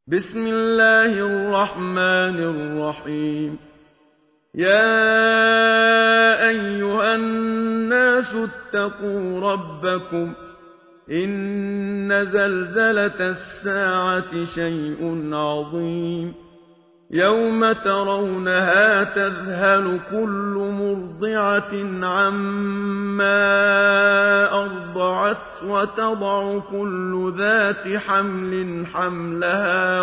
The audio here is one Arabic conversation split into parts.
بسم الله الرحمن الرحيم. يا أيها الناس اتقوا ربكم إن زلزلة الساعة شيء عظيم يوم ترونها تذهل كل مرضعة عما أرضعت وتضع كل ذات حمل حملها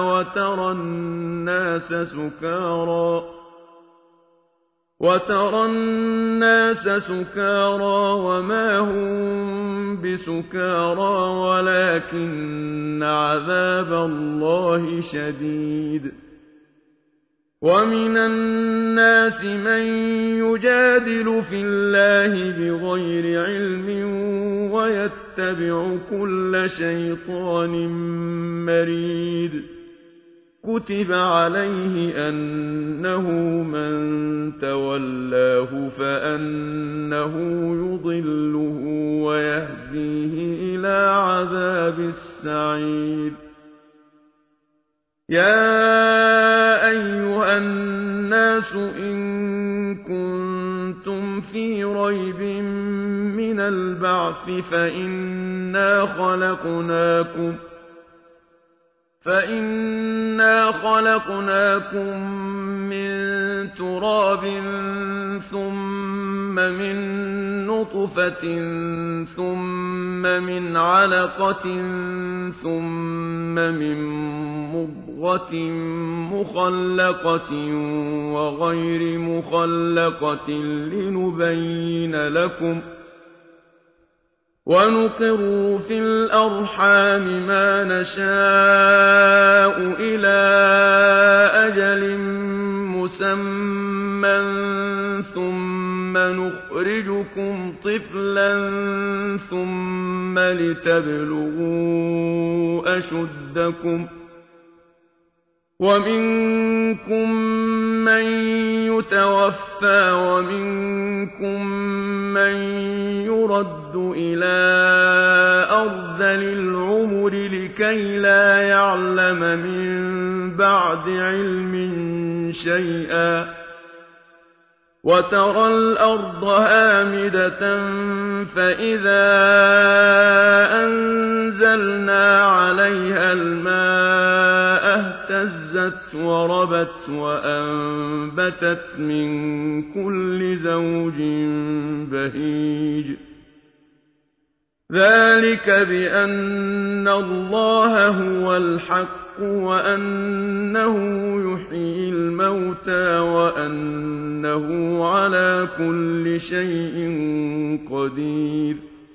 وترى الناس سكارى وما هم بسكارى ولكن عذاب الله شديد. ومن الناس من يجادل في الله بغير علم ويتبع كل شيطان مريد. كتب عليه أنه من تولاه فأنه يضله ويهديه إلى عذاب السعير. يا أيها الناس إن كنتم في ريب من البعث فإنا خلقناكم من تراب ثم من نطفة ثم من علقة ثم من مضغة مخلقة وغير مخلقة لنبين لكم ونقر في الأرحام ما نشاء إلى أجل مسمى ثم نخرجكم طفلا ثم لتبلغوا أشدكم ومنكم من يتوفى ومنكم من يرد إلى أرذل العمر لكي لا يعلم من بعد علم شيئا. وترى الأرض هامدة فإذا أنزلنا عليها الماء اهتزت وربت وأنبتت من كل زوج بهيج. ذلك بأن الله هو الحق وأنه يحيي الموتى وأنه على كل شيء قدير.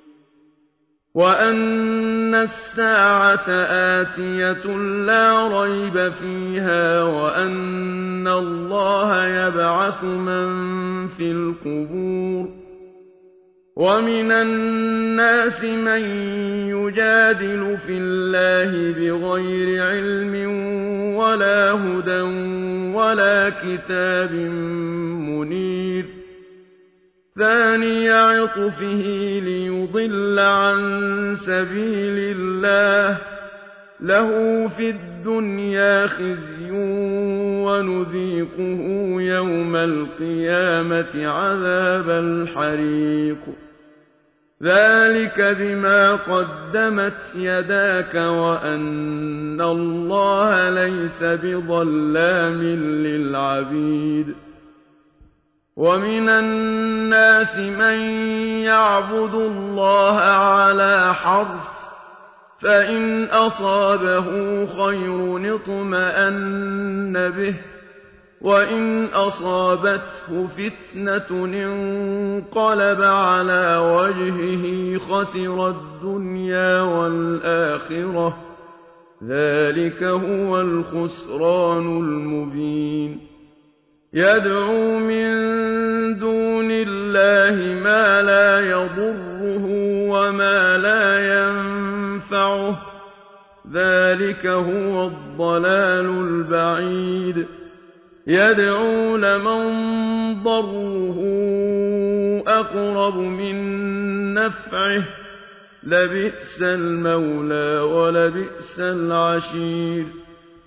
وأن الساعة آتية لا ريب فيها وأن الله يبعث من في القبور. ومن الناس من يجادل في الله بغير علم ولا هدى ولا كتاب منير. ثاني عطفه ليضل عن سبيل الله له في الدنيا خزي ونذيقه يوم القيامة عذاب الحريق. ذلك بما قدمت يداك وأن الله ليس بظلام للعبيد. ومن الناس من يعبد الله على حرف فإن أصابه خير اطمأن به وإن أصابته فتنة انقلب على وجهه خسر الدنيا والآخرة. ذلك هو الخسران المبين. يدعو من دون الله ما لا يضره وما لا ينفعه. ذلك هو الضلال البعيد. يدعو لمن ضره أقرب من نفعه لبئس المولى ولبئس العشير.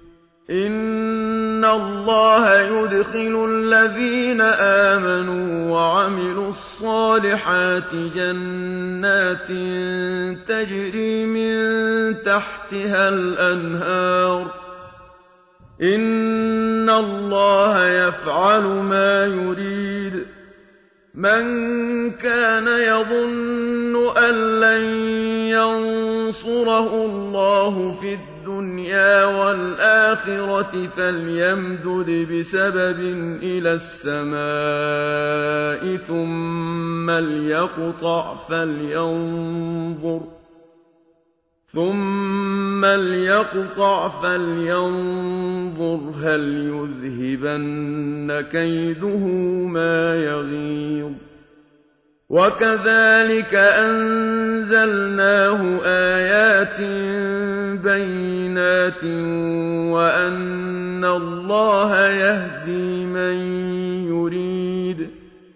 إِنَّ اللَّهَ يُدْخِلُ الَّذِينَ آمَنُوا وَعَمِلُوا الصَّالِحَاتِ جَنَّاتٍ تَجْرِي مِن تَحْتِهَا الْأَنْهَارُ ۚ إِنَّ اللَّهَ يَفْعَلُ مَا يُرِيدُ مَن كَانَ يَظُنُّ أَن لَّن يَنصُرَهُ اللَّهُ في الدُّنْيَا وَالْآخِرَةِ فَلْيَمْدُدْ بِسَبَبٍ إِلَى السَّمَاءِ ثُمَّ لْيَقْطَعْ فَلْيَنظُرْ هَلْ يُذْهِبَنَّ كَيْدُهُ مَا يَغِيظُ وَكَذَٰلِكَ أَنزَلْنَاهُ آيَاتٍ بَيِّنَاتٍ وَأَنَّ اللَّهَ يَهْدِي مَن يُرِيدُ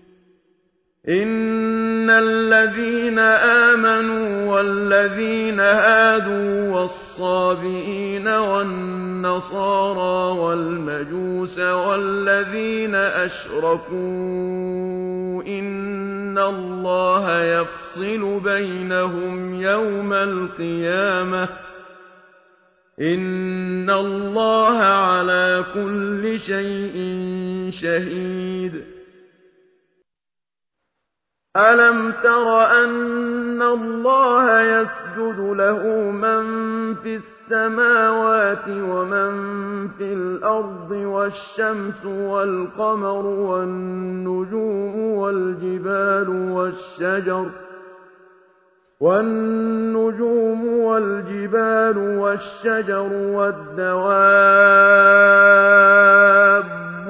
إِنَّ الَّذِينَ آمَنُوا وَالَّذِينَ هَادُوا وَالصَّابِئِينَ وَالنَّصَارَىٰ وَالْمَجُوسَ وَالَّذِينَ أَشْرَكُوا إِنَّ اللَّهَ يَفْصِلُ بَيْنَهُمْ يَوْمَ الْقِيَامَةِ ۚ إِنَّ اللَّهَ عَلَىٰ كُلِّ شَيْءٍ شَهِيدٌ أَلَمْ تَرَ أَنَّ اللَّهَ يَسْجُدُ لَهُ مَن فِي السَّمَاوَاتِ وَمَن فِي الْأَرْضِ وَالشَّمْسُ وَالْقَمَرُ وَالنُّجُومُ وَالْجِبَالُ وَالشَّجَرُ وَالدَّوَابُّ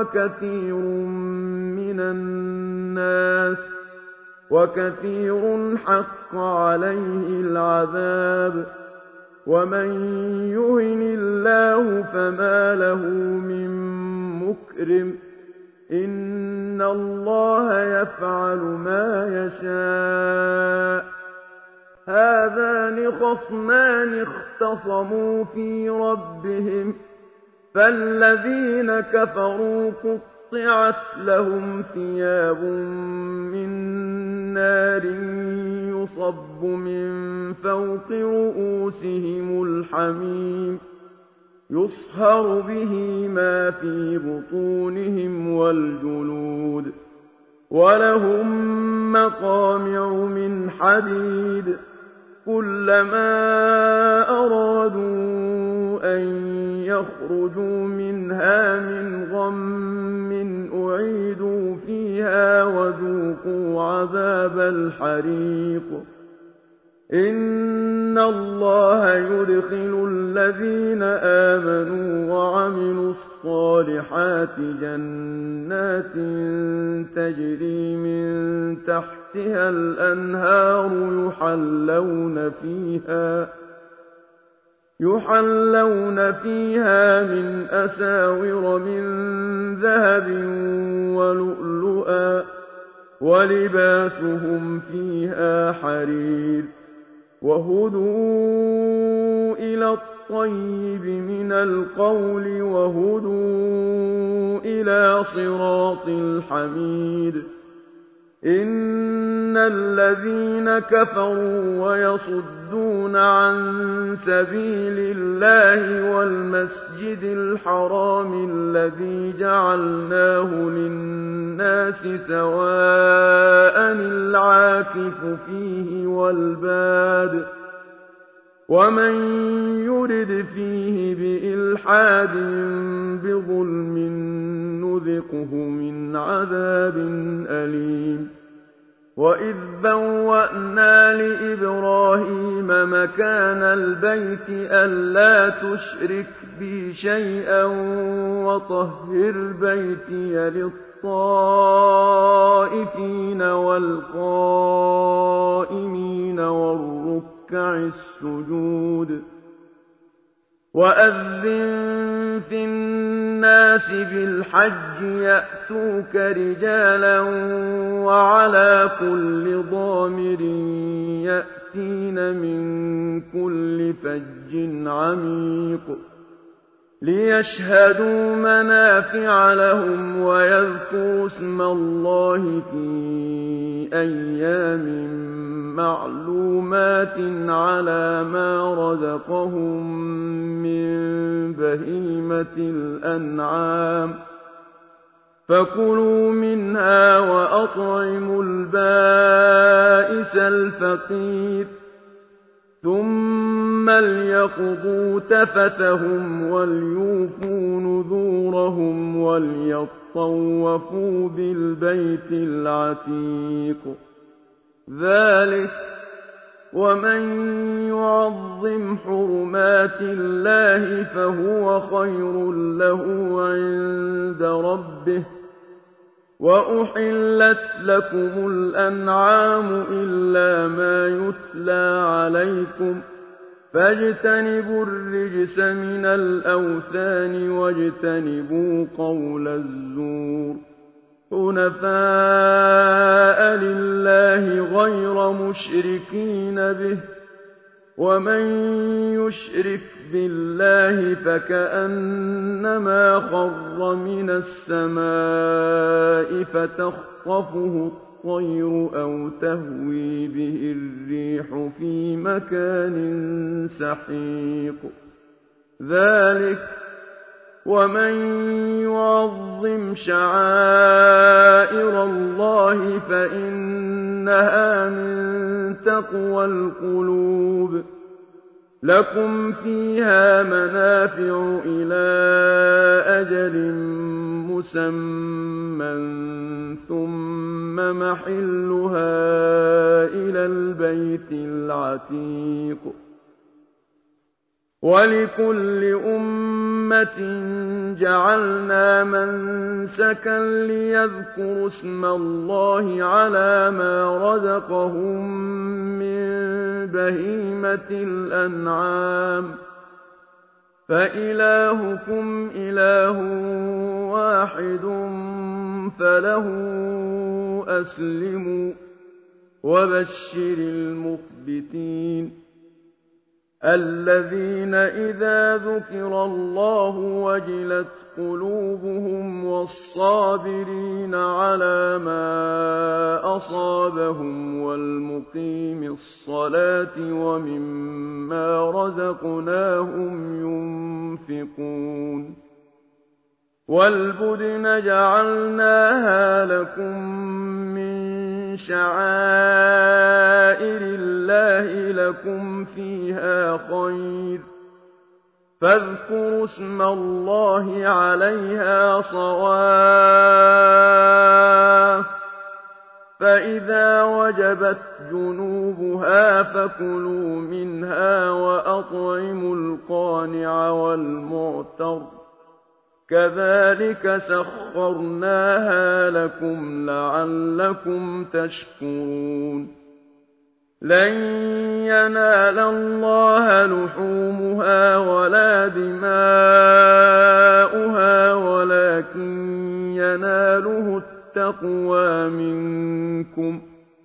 وَكَثِيرٌ حَقَّ عَلَيْهِ الْعَذَابُ وَمَن يُهِنِ اللَّهُ فَمَا لَهُ مِن مُّكْرِمٍ ۚ إِنَّ اللَّهَ يَفْعَلُ مَا يَشَاءُ هَٰذَانِ خَصْمَانِ اخْتَصَمُوا فِي رَبِّهِمْ ۖ فَالَّذِينَ كَفَرُوا قُطِّعَتْ لَهُمْ ثِيَابٌ مِّن نَّارٍ يُصَبُّ مِن فَوْقِ رُءُوسِهِمُ الْحَمِيمُ يُصْهَرُ بِهِ مَا فِي بُطُونِهِمْ وَالْجُلُودُ وَلَهُم مَّقَامِعُ مِنْ حَدِيدٍ كُلَّمَا أَرَادُوا أَن يَخْرُجُوا مِنْهَا مِنْ غَمٍّ أُعِيدُوا فِيهَا وَذُوقُوا عَذَابَ الْحَرِيقِ إِنَّ اللَّهَ يُدْخِلُ الَّذِينَ آمَنُوا وَعَمِلُوا الصَّالِحَاتِ جَنَّاتٍ تَجْرِي مِن تَحْتِهَا الْأَنْهَارُ يُحَلَّوْنَ فِيهَا مِنْ أَسَاوِرَ مِن ذَهَبٍ وَلُؤْلُؤًا ۖ وَلِبَاسُهُمْ فِيهَا حَرِيرٌ وَهُدُوا إِلَى الطَّيِّبِ مِنَ الْقَوْلِ وَهُدُوا إِلَىٰ صِرَاطِ الْحَمِيدِ إِنَّ الَّذِينَ كَفَرُوا وَيَصُدُّونَ عَن سَبِيلِ اللَّهِ وَالْمَسْجِدِ الْحَرَامِ الَّذِي جَعَلْنَاهُ لِلنَّاسِ سَوَاءً الْعَاكِفُ فِيهِ وَالْبَادِ ۚ وَمَن يُرِدْ فِيهِ بِإِلْحَادٍ بِظُلْمٍ نُّذِقْهُ مِنْ عَذَابٍ أَلِيمٍ وَإِذْ بَوَّأْنَا لِإِبْرَاهِيمَ مَكَانَ الْبَيْتِ أَلَّا تُشْرِكْ بِي شَيْئًا وَطَهِّرْ بَيْتِيَ لِلطَّائِفِينَ وَالْقَائِمِينَ وَالرُّكَّعِ السُّجُودِ وَأَذِّن فِي النَّاسِ بِالْحَجِّ يَأْتُوكَ رِجَالًا وَعَلَىٰ كُلِّ ضَامِرٍ يَأْتِينَ مِن كُلِّ فَجٍّ عَمِيقٍ ليشهدوا منافع لهم ويذكروا اسم الله في أيام معلومات على ما رزقهم من بهيمة الأنعام فكلوا منها وأطعموا البائس الفقير ثم ليقضوا تفثهم وليوفوا نذورهم وليطوفوا بالبيت العتيق ذلك ومن يعظم حرمات الله فهو خير له عند ربه وأحلت لكم الأنعام إلا ما يتلى عليكم فاجتنبوا الرجس من الأوثان واجتنبوا قول الزور حنفاء لله غير مشركين به ومن يشرك بالله فكأنما خر من السماء فتخطفه الطير أو تهوي به الريح في مكان سحيق ذلك ومن يعظم شعائر الله فإنها من تقوى القلوب لكم فيها منافع إلى أجل مسمى ثم محلها إلى البيت العتيق ولكل أمة جعلنا منسكا ليذكروا اسم الله على ما رزقهم من بهيمة الأنعام فإلهكم إله واحد فله أسلموا وبشر المخبتين الذين إذا ذكر الله وجلت قلوبهم والصابرين على ما أصابهم والمقيم الصلاة ومما رزقناهم ينفقون والبدن جعلناها لكم من شعائر الله لكم فيها خير فاذكروا اسم الله عليها صواف فإذا وجبت جنوبها فكلوا منها وأطعموا القانع والمعتر كذلك سخرناها لكم لعلكم تشكرون لن ينال الله لحومها ولا دماؤها ولكن يناله التقوى منكم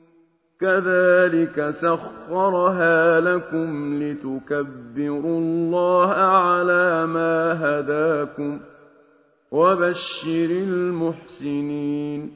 كذلك سخرها لكم لتكبروا الله على ما هداكم وبشر المحسنين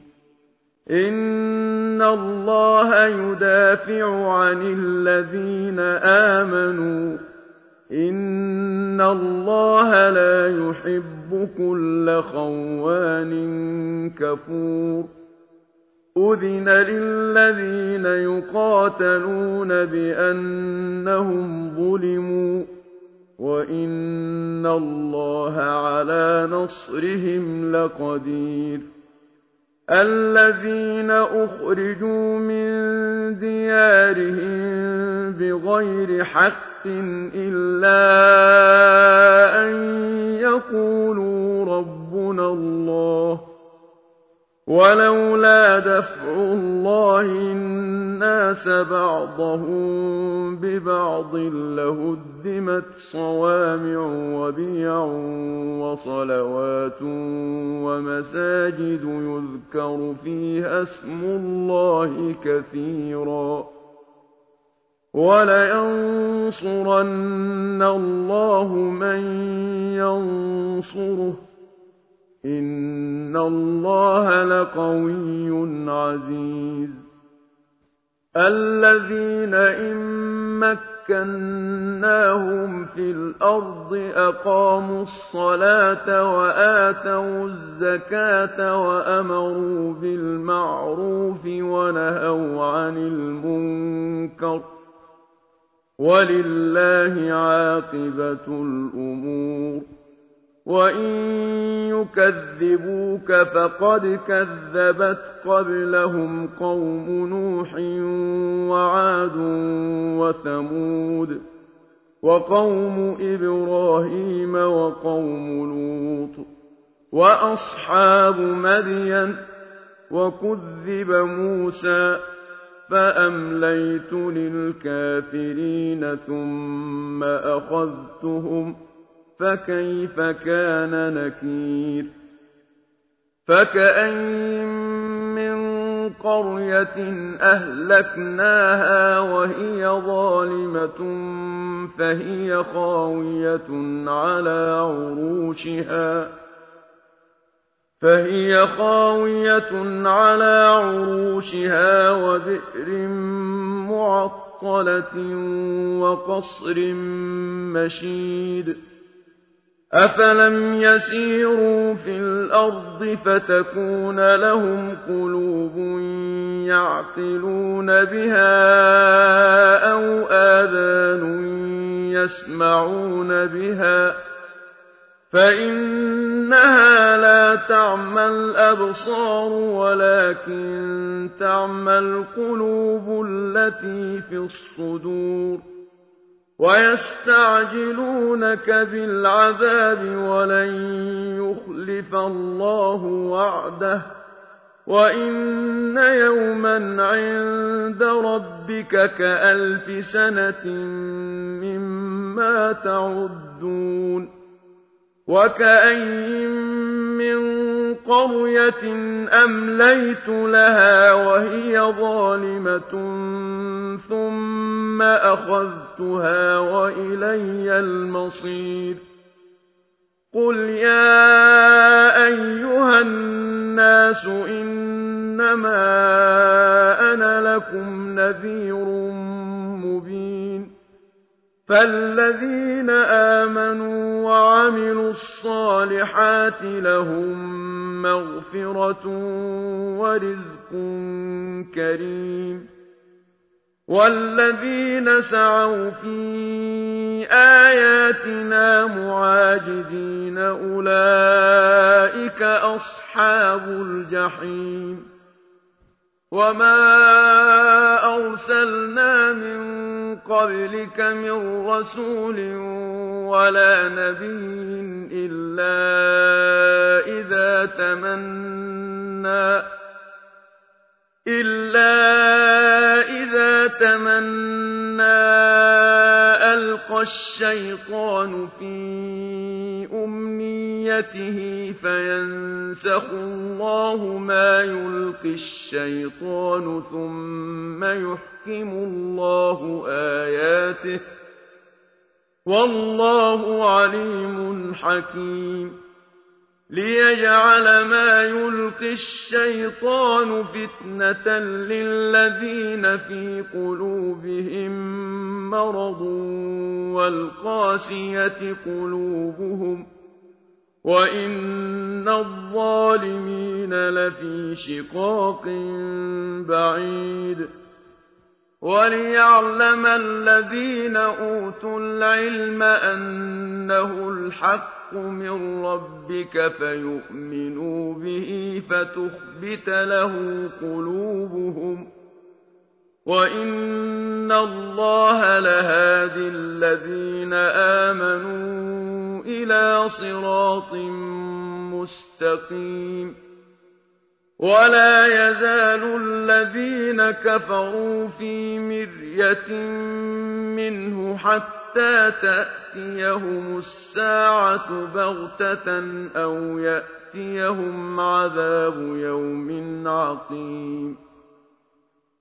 إن الله يدافع عن الذين آمنوا إن الله لا يحب كل خوان كفور أذن للذين يقاتلون بأنهم ظلموا وإن الله على نصرهم لقدير الذين أخرجوا من ديارهم بغير حق إلا أن يقولوا ربنا الله ولولا دفع الله الناس بعضهم ببعض لهدمت صوامع وبيع وصلوات ومساجد يذكر فيها اسم الله كثيرا وَلَيَنصُرَنَّ اللَّهُ مَن يَنصُرُهُ ۗ إِنَّ اللَّهَ لَقَوِيٌّ عَزِيزٌ الَّذِينَ إِن مَّكَّنَّاهُمْ فِي الْأَرْضِ أَقَامُوا الصَّلَاةَ وَآتَوُا الزَّكَاةَ وَأَمَرُوا بِالْمَعْرُوفِ وَنَهَوْا عَنِ الْمُنكَرِ ۗ وَلِلَّهِ عَاقِبَةُ الْأُمُورِ وَإِن يُكَذِّبُوكَ فَقَدْ كَذَّبَتْ قَبْلَهُمْ قَوْمُ نُوحٍ وَعَادٌ وَثَمُودُ وَقَوْمُ إِبْرَاهِيمَ وَقَوْمُ لُوطٍ وَأَصْحَابُ مَدْيَنَ ۖ وَكُذِّبَ مُوسَىٰ فَأَمْلَيْتُ لِلْكَافِرِينَ ثُمَّ أَخَذْتُهُمْ ۖ فَكَيْفَ كَانَ نَكِيرِ فَكَأَيِّن مِّن قَرْيَةٍ أَهْلَكْنَاهَا وَهِيَ ظَالِمَةٌ فَهِيَ خَاوِيَةٌ عَلَىٰ عُرُوشِهَا وَبِئْرٍ مُّعَطَّلَةٍ وَقَصْرٍ مَّشِيدٍ أَفَلَمْ يَسِيرُوا فِي الْأَرْضِ فَتَكُونَ لَهُمْ قُلُوبٌ يَعْقِلُونَ بِهَا أَوْ آذَانٌ يَسْمَعُونَ بِهَا ۖ فَإِنَّهَا لَا تَعْمَى الْأَبْصَارُ وَلَٰكِن تَعْمَى الْقُلُوبُ الَّتِي فِي الصُّدُورِ وَيَسْتَعْجِلُونَكَ بِالْعَذَابِ وَلَن يُخْلِفَ اللَّهُ وَعْدَهُ وَإِنَّ يَوْمًا عِندَ رَبِّكَ كَأَلْفِ سَنَةٍ مِّمَّا تَعُدُّونَ وَكَأَيِّن مِّن قَرْيَةٍ أَمْلَيْتُ لَهَا وَهِيَ ظَالِمَةٌ ثُمَّ أَخَذْتُهَا وَإِلَيَّ الْمَصِيرُ قُلْ يَا أَيُّهَا النَّاسُ إِنَّمَا أَنَا لَكُمْ نَذِيرٌ مُّبِينٌ فَالَّذِينَ آمَنُوا وَعَمِلُوا الصَّالِحَاتِ لَهُم مَّغْفِرَةٌ وَرِزْقٌ كَرِيمٌ وَالَّذِينَ سَعَوْا فِي آيَاتِنَا مُعَاجِزِينَ أُولَٰئِكَ أَصْحَابُ الْجَحِيمِ وَمَا أَرْسَلْنَا مِن قَبْلِكَ مِن رَّسُولٍ وَلَا نَبِيٍّ إِلَّا إِذَا تَمَنَّىٰ أَلْقَى الشَّيْطَانُ فِي أُمْنِيَّتِهِ فَيَنسَخُ اللَّهُ مَا يُلْقِي الشَّيْطَانُ ثُمَّ يُحْكِمُ اللَّهُ آيَاتِهِ ۗ وَاللَّهُ عَلِيمٌ حَكِيمٌ لِيَجْعَلَ مَا يُلْقِي الشَّيْطَانُ فِتْنَةً لِّلَّذِينَ فِي قُلُوبِهِم مَّرَضٌ وَالْقَاسِيَةِ قُلُوبُهُمْ ۗ وَإِنَّ الظَّالِمِينَ لَفِي شِقَاقٍ بَعِيدٍ وَلِيَعْلَمَ الَّذِينَ أُوتُوا الْعِلْمَ أَنَّهُ الْحَقُّ مِن رَّبِّكَ فَيُؤْمِنُوا بِهِ فَتُخْبِتَ لَهُ قُلُوبُهُمْ ۗ وَإِنَّ اللَّهَ لَهَادِ الَّذِينَ آمَنُوا إِلَىٰ صِرَاطٍ مُّسْتَقِيمٍ وَلَا يَزَالُ الَّذِينَ كَفَرُوا فِي مِرْيَةٍ مِّنْهُ حَتَّىٰ تَأْتِيَهُمُ السَّاعَةُ بَغْتَةً أَوْ يَأْتِيَهُمْ عَذَابُ يَوْمٍ عَقِيمٍ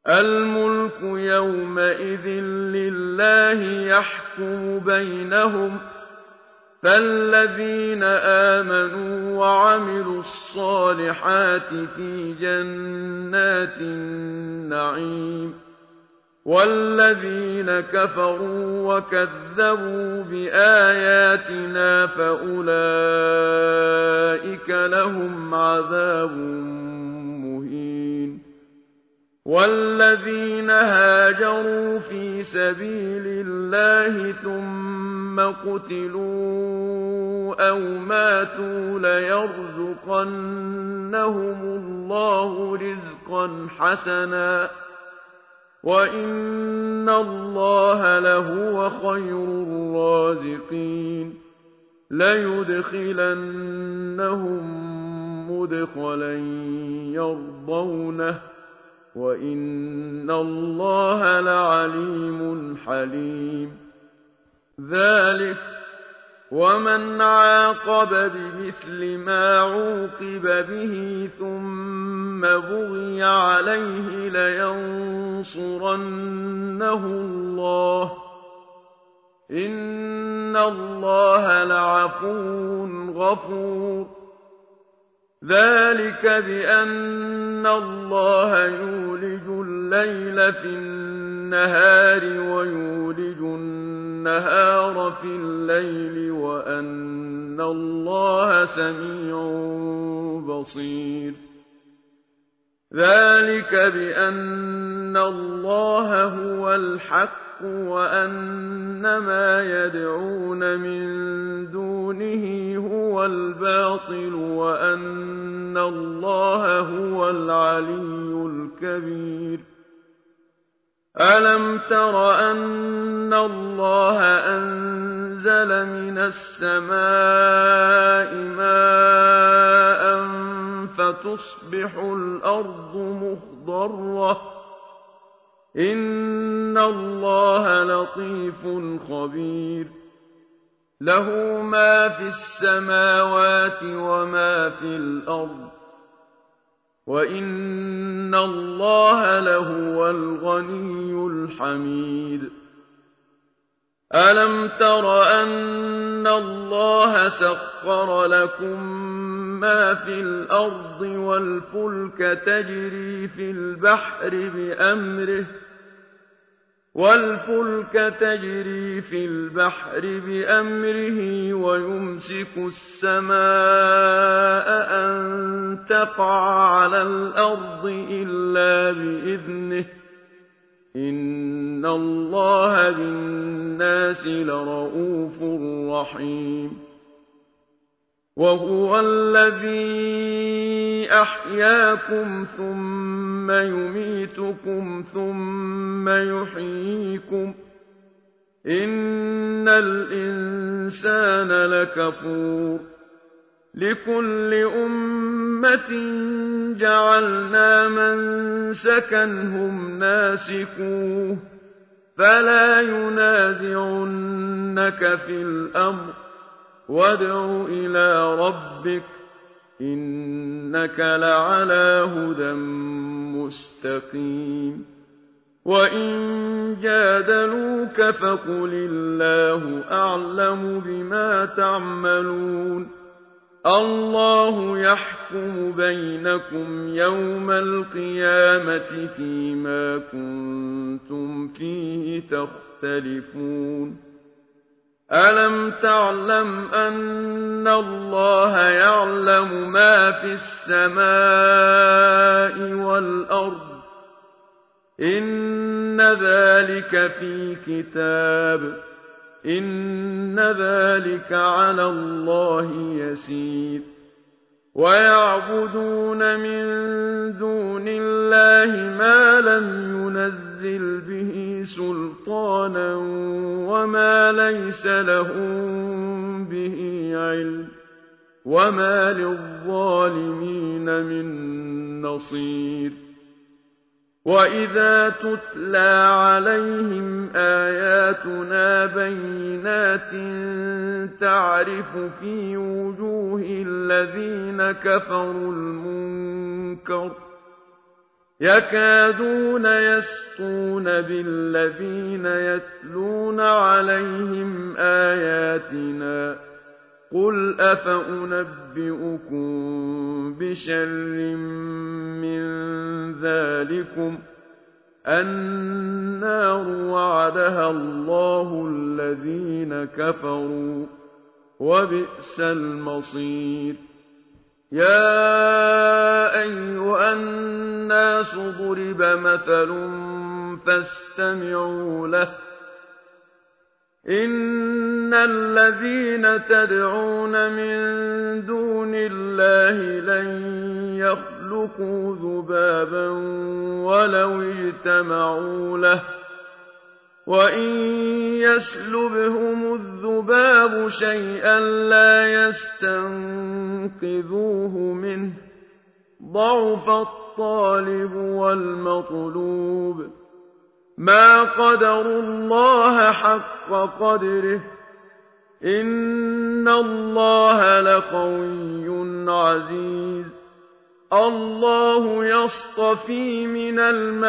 الْمُلْكُ يَوْمَئِذٍ لِّلَّهِ يَحْكُمُ بَيْنَهُمْ ۚ فَالَّذِينَ آمَنُوا وَعَمِلُوا الصَّالِحَاتِ فِي جَنَّاتِ النَّعِيمِ ۖ وَالَّذِينَ كَفَرُوا وَكَذَّبُوا بِآيَاتِنَا فَأُولَٰئِكَ لَهُمْ عَذَابٌ مُّهِينٌ وَالَّذِينَ هَاجَرُوا فِي سَبِيلِ اللَّهِ ثُمَّ قُتِلُوا أَوْ مَاتُوا لَيَرْزُقَنَّهُمُ اللَّهُ رِزْقًا حَسَنًا ۚ وَإِنَّ اللَّهَ لَهُوَ خَيْرُ الرَّازِقِينَ لَيُدْخِلَنَّهُم مُّدْخَلًا يَرْضَوْنَهُ ۗ وَإِنَّ اللَّهَ لَعَلِيمٌ حَلِيمٌ ذَٰلِكَ وَمَنْ عَاقَبَ بِمِثْلِ مَا عُوقِبَ بِهِ ثُمَّ بُغِيَ عَلَيْهِ لَيَنصُرَنَّهُ اللَّهُ ۗ إِنَّ اللَّهَ لَعَفُوٌّ غَفُورٌ ذَٰلِكَ بِأَنَّ اللَّهَ يُولِجُ اللَّيْلَ فِي النَّهَارِ وَيُولِجُ النَّهَارَ فِي اللَّيْلِ وَأَنَّ اللَّهَ سَمِيعٌ بَصِيرٌ ذَٰلِكَ بِأَنَّ اللَّهَ هُوَ الْحَقُّ وَأَنَّ مَا يَدْعُونَ مِن دُونِهِ هُوَ الْبَاطِلُ وَأَنَّ اللَّهَ هُوَ الْعَلِيُّ الْكَبِيرُ أَلَمْ تَرَ أَنَّ اللَّهَ أَنزَلَ مِنَ السَّمَاءِ مَاءً فَتُصْبِحُ الْأَرْضُ مُخْضَرَّةً ۗ إِنَّ اللَّهَ لَطِيفٌ خَبِيرٌ لَّهُ مَا فِي السَّمَاوَاتِ وَمَا فِي الْأَرْضِ ۗ وَإِنَّ اللَّهَ لَهُوَ الْغَنِيُّ الْحَمِيدُ أَلَمْ تَرَ أَنَّ اللَّهَ سَخَّرَ لَكُم مَّا فِي الْأَرْضِ وَالْفُلْكَ تَجْرِي فِي الْبَحْرِ بِأَمْرِهِ وَيُمْسِكُ السَّمَاءَ أَن تَقَعَ عَلَى الْأَرْضِ إِلَّا بِإِذْنِهِ ۗ إِنَّ اللَّهَ بِالنَّاسِ لَرَءُوفٌ رَّحِيمٌ وَهُوَ الَّذِي أَحْيَاكُمْ ثُمَّ يُمِيتُكُمْ ثُمَّ يُحْيِيكُمْ ۗ إِنَّ الْإِنسَانَ لَكَفُورٌ لِّكُلِّ أُمَّةٍ جَعَلْنَا مَنسَكًا هُمْ نَاسِكُوهُ فَلَا يُنَازِعُنَّكَ فِي الْأَمْرِ وَادْعُ إِلَىٰ رَبِّكَ ۖ إِنَّكَ لَعَلَىٰ هُدًى مُّسْتَقِيمٍ وَإِن جَادَلُوكَ فَقُلِ اللَّهُ أَعْلَمُ بِمَا تَعْمَلُونَ اللَّهُ يَحْكُمُ بَيْنَكُمْ يَوْمَ الْقِيَامَةِ فِيمَا كُنتُمْ فِيهِ تَخْتَلِفُونَ أَلَمْ تَعْلَمْ أَنَّ اللَّهَ يَعْلَمُ مَا فِي السَّمَاءِ وَالْأَرْضِ ۗ إِنَّ ذَٰلِكَ فِي كِتَابٍ ۚ إِنَّ ذَٰلِكَ عَلَى اللَّهِ يَسِيرٌ وَيَعْبُدُونَ مِن دُونِ اللَّهِ مَا لَمْ يُنَزِّلْ بِهِ سُلْطَانًا وَمَا لَيْسَ لَهُم بِهِ عِلْمٌ ۗ وَمَا لِلظَّالِمِينَ مِن نَّصِيرٍ وَإِذَا تُتْلَىٰ عَلَيْهِمْ آيَاتُنَا بَيِّنَاتٍ تَعْرِفُ فِي وُجُوهِ الَّذِينَ كَفَرُوا الْمُنكَرَ يكادون يسطون بالذين يتلون عليهم آياتنا قل أفأنبئكم بشر من ذلكم النار وعدها الله الذين كفروا وبئس المصير يا أيها الناس ضرب مثل فاستمعوا له إن الذين تدعون من دون الله لن يخلقوا ذبابا ولو اجتمعوا له وإن يسلبهم الذباب شيئا لا يستنقذوه منه ضعف الطالب والمطلوب ما قدروا الله حق قدره إن الله لقوي عزيز الله يصطفي من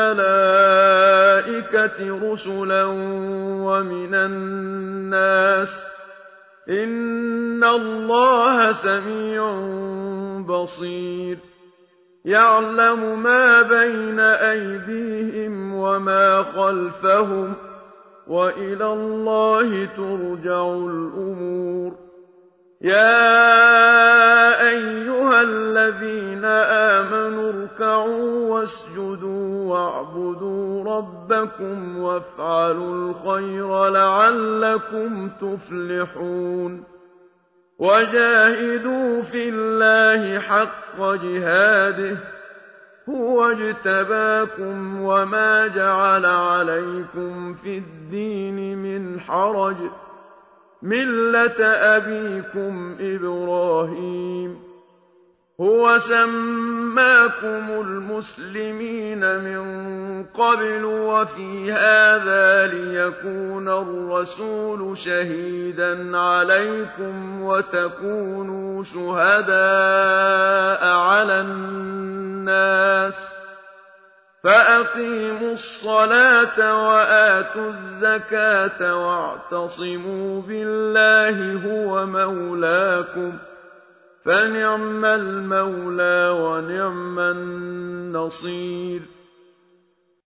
الملائكة رسلا ومن الناس إن الله سميع بصير يعلم ما بين أيديهم وما خلفهم وإلى الله ترجع الأمور يا أيها الذين آمنوا اركعوا واسجدوا واعبدوا ربكم وافعلوا الخير لعلكم تفلحون وجاهدوا في الله حق جهاده هو اجتباكم وما جعل عليكم في الدين من حرج ملة أبيكم إبراهيم هو سماكم المسلمين من قبل وفي هذا ليكون الرسول شهيدا عليكم وتكونوا شهداء على الناس فأقيموا الصلاة وآتوا الزكاة واعتصموا بالله هو مولاكم فنعم المولى ونعم النصير